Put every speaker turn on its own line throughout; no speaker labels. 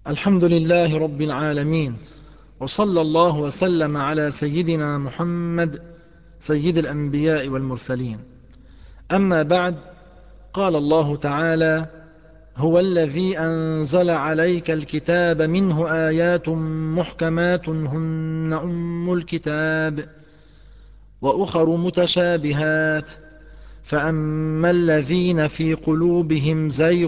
الحمد لله رب العالمين، وصلى الله وسلم على سيدنا محمد سيد الأنبياء والمرسلين. أما بعد، قال الله تعالى: هو الذي أنزل عليك الكتاب منه آيات محكمات هن أم الكتاب وأخر متشابهات، فأما الذين في قلوبهم زيغ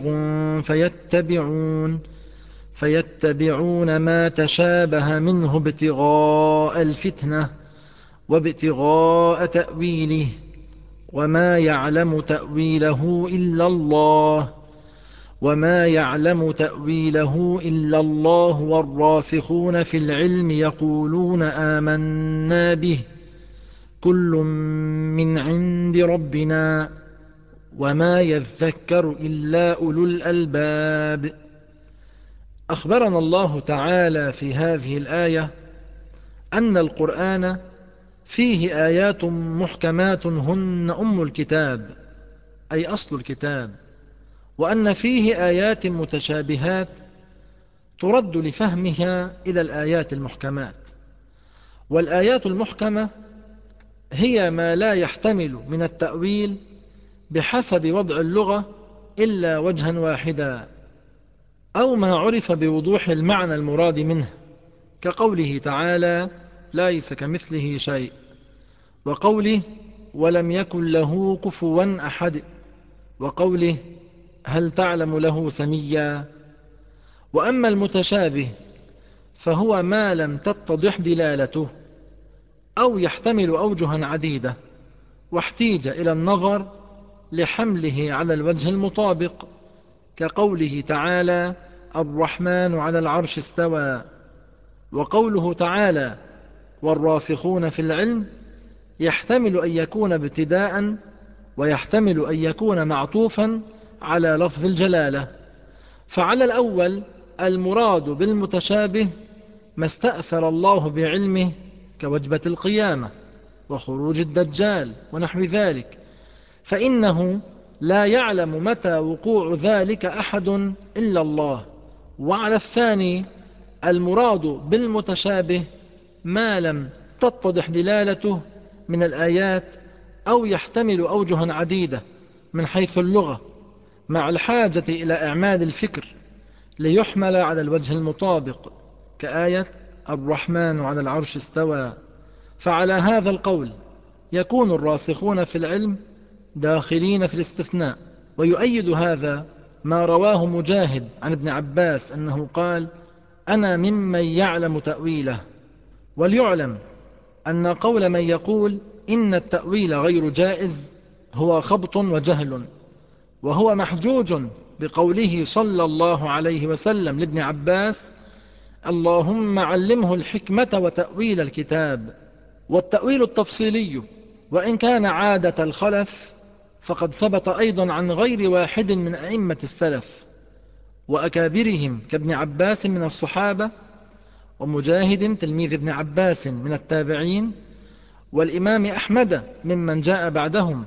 فيتبعون ما تشابه منه ابتغاء الفتنة وابتغاء تأويله، وما يعلم تأويله إلا الله والراسخون في العلم يقولون آمنا به كل من عند ربنا وما يذكر إلا أولو الألباب. أخبرنا الله تعالى في هذه الآية أن القرآن فيه آيات محكمات هن أم الكتاب، أي أصل الكتاب، وأن فيه آيات متشابهات ترد لفهمها إلى الآيات المحكمات. والآيات المحكمة هي ما لا يحتمل من التأويل بحسب وضع اللغة إلا وجها واحدا، أو ما عرف بوضوح المعنى المراد منه، كقوله تعالى: ليس كمثله شيء، وقوله: ولم يكن له كفوا أحد، وقوله: هل تعلم له سميا. وأما المتشابه فهو ما لم تتضح دلالته أو يحتمل أوجها عديدة، واحتيج إلى النظر لحمله على الوجه المطابق، كقوله تعالى: الرحمن على العرش استوى، وقوله تعالى: والراسخون في العلم، يحتمل أن يكون ابتداء، ويحتمل أن يكون معطوفا على لفظ الجلالة. فعلى الأول المراد بالمتشابه ما استأثر الله بعلمه، كوجبة القيامة وخروج الدجال ونحو ذلك، فإنه لا يعلم متى وقوع ذلك أحد إلا الله. وعلى الثاني المراد بالمتشابه ما لم تتضح دلالته من الآيات، أو يحتمل أوجها عديدة من حيث اللغة، مع الحاجة إلى إعمال الفكر ليحمل على الوجه المطابق، كآية الرحمن على العرش استوى. فعلى هذا القول يكون الراسخون في العلم داخلين في الاستثناء. ويؤيد هذا ما رواه مجاهد عن ابن عباس أنه قال: أنا ممن يعلم تأويله. وليعلم أن قول من يقول إن التأويل غير جائز هو خبط وجهل، وهو محجوج بقوله صلى الله عليه وسلم لابن عباس: اللهم علمه الحكمة وتأويل الكتاب. والتأويل التفصيلي وإن كان عادة الخلف، فقد ثبت أيضا عن غير واحد من أئمة السلف وأكابرهم كابن عباس من الصحابة، ومجاهد تلميذ ابن عباس من التابعين، والإمام أحمد ممن جاء بعدهم،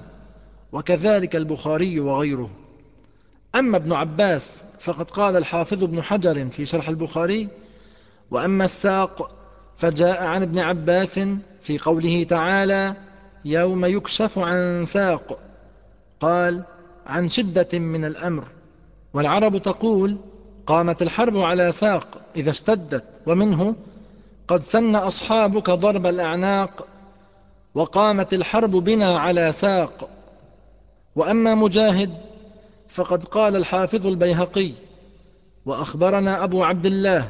وكذلك البخاري وغيره. أما ابن عباس فقد قال الحافظ ابن حجر في شرح البخاري: وأما الساق فجاء عن ابن عباس في قوله تعالى: يوم يكشف عن ساق، قال: عن شدة من الأمر. والعرب تقول: قامت الحرب على ساق إذا اشتدت، ومنه: قد سن أصحابك ضرب الأعناق، وقامت الحرب بنا على ساق. وأما مجاهد فقد قال الحافظ البيهقي وأخبرنا أبو عبد الله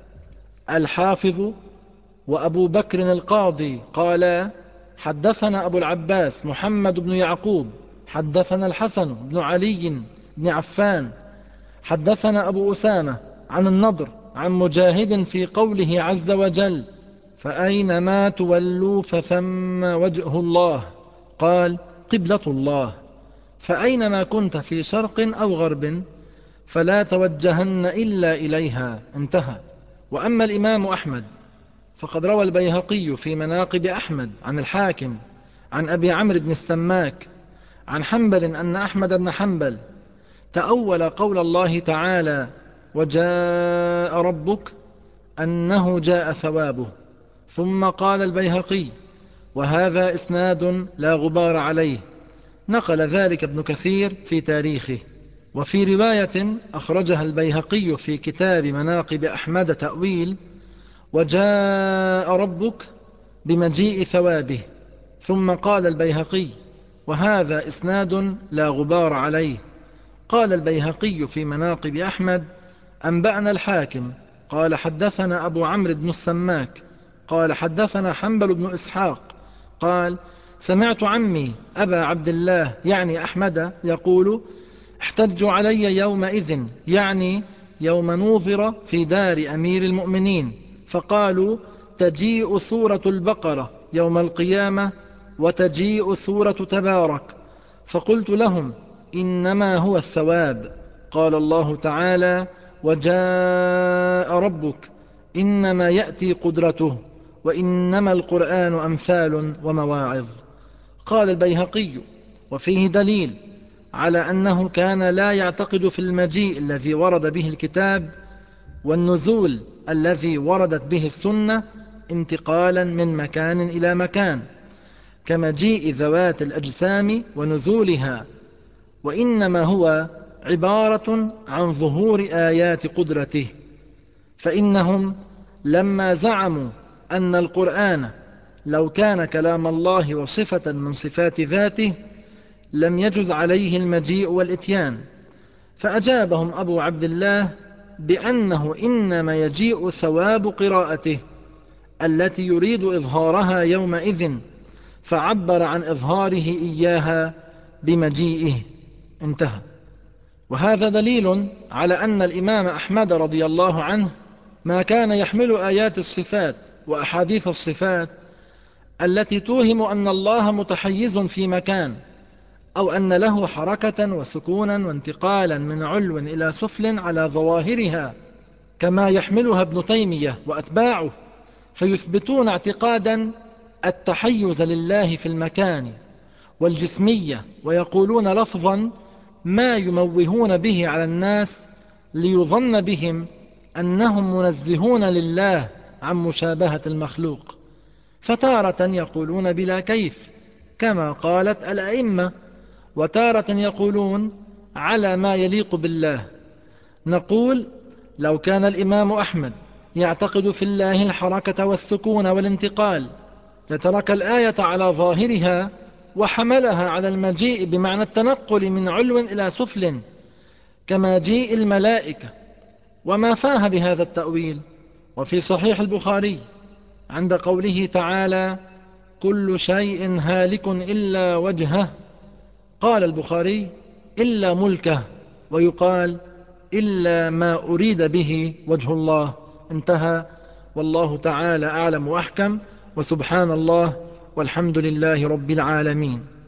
الحافظ وأبو بكر القاضي قال: حدثنا أبو العباس محمد بن يعقوب، حدثنا الحسن بن علي بن عفان، حدثنا أبو أسامة عن النضر عن مجاهد في قوله عز وجل: فأينما تولوا فثم وجه الله، قال: قبلة الله، فأينما كنت في شرق أو غرب فلا توجهن إلا إليها، انتهى. وأما الإمام أحمد فقد روى البيهقي في مناقب أحمد عن الحاكم عن أبي عمرو بن السماك عن حنبل أن أحمد بن حنبل تأول قول الله تعالى: وجاء ربك أنه جاء ثوابه. ثم قال البيهقي: وهذا إسناد لا غبار عليه. نقل ذلك ابن كثير في تاريخه. وفي رواية أخرجها البيهقي في كتاب مناقب أحمد تأويل: وجاء ربك بمجيء ثوابه. ثم قال البيهقي: وهذا إسناد لا غبار عليه. قال البيهقي في مناقب أحمد: أنبأنا الحاكم قال حدثنا أبو عمرو بن السماك قال حدثنا حنبل بن إسحاق قال: سمعت عمي أبا عبد الله يعني أحمد يقول: احتجوا علي يومئذ يعني يوم نوظر في دار أمير المؤمنين، فقالوا: تجيء سورة البقرة يوم القيامة وتجيء سورة تبارك. فقلت لهم: إنما هو الثواب. قال الله تعالى: وجاء ربك إنما يأتي قدرته وإنما القرآن أمثال ومواعظ. قال البيهقي: وفيه دليل على أنه كان لا يعتقد في المجيء الذي ورد به الكتاب والنزول الذي وردت به السنة انتقالا من مكان إلى مكان كمجيء ذوات الأجسام ونزولها، وإنما هو عبارة عن ظهور آيات قدرته. فإنهم لما زعموا أن القرآن لو كان كلام الله وصفة من صفات ذاته لم يجز عليه المجيء والإتيان، فأجابهم أبو عبد الله بأنه إنما يجيء ثواب قراءته التي يريد إظهارها يومئذ، فعبر عن إظهاره إياها بمجيئه. انتهى. وهذا دليل على أن الإمام أحمد رضي الله عنه ما كان يحمل آيات الصفات وأحاديث الصفات التي توهم أن الله متحيز في مكان، أو أن له حركة وسكونا وانتقالا من علو إلى سفل على ظواهرها كما يحملها ابن تيمية وأتباعه، فيثبتون اعتقادا التحيز لله في المكان والجسمية، ويقولون لفظا ما يموهون به على الناس ليظن بهم أنهم منزهون لله عن مشابهة المخلوق. فتارة يقولون بلا كيف كما قالت الأئمة، وتارة يقولون على ما يليق بالله. نقول: لو كان الإمام أحمد يعتقد في الله الحركة والسكون والانتقال لترك الآية على ظاهرها وحملها على المجيء بمعنى التنقل من علو إلى سفل كما جيء الملائكة، وما فاه بهذا التأويل. وفي صحيح البخاري عند قوله تعالى: كل شيء هالك إلا وجهه، قال البخاري: إلا ملكه، ويقال: إلا ما أريد به وجه الله. انتهى. والله تعالى أعلم وأحكم، وسبحان الله والحمد لله رب العالمين.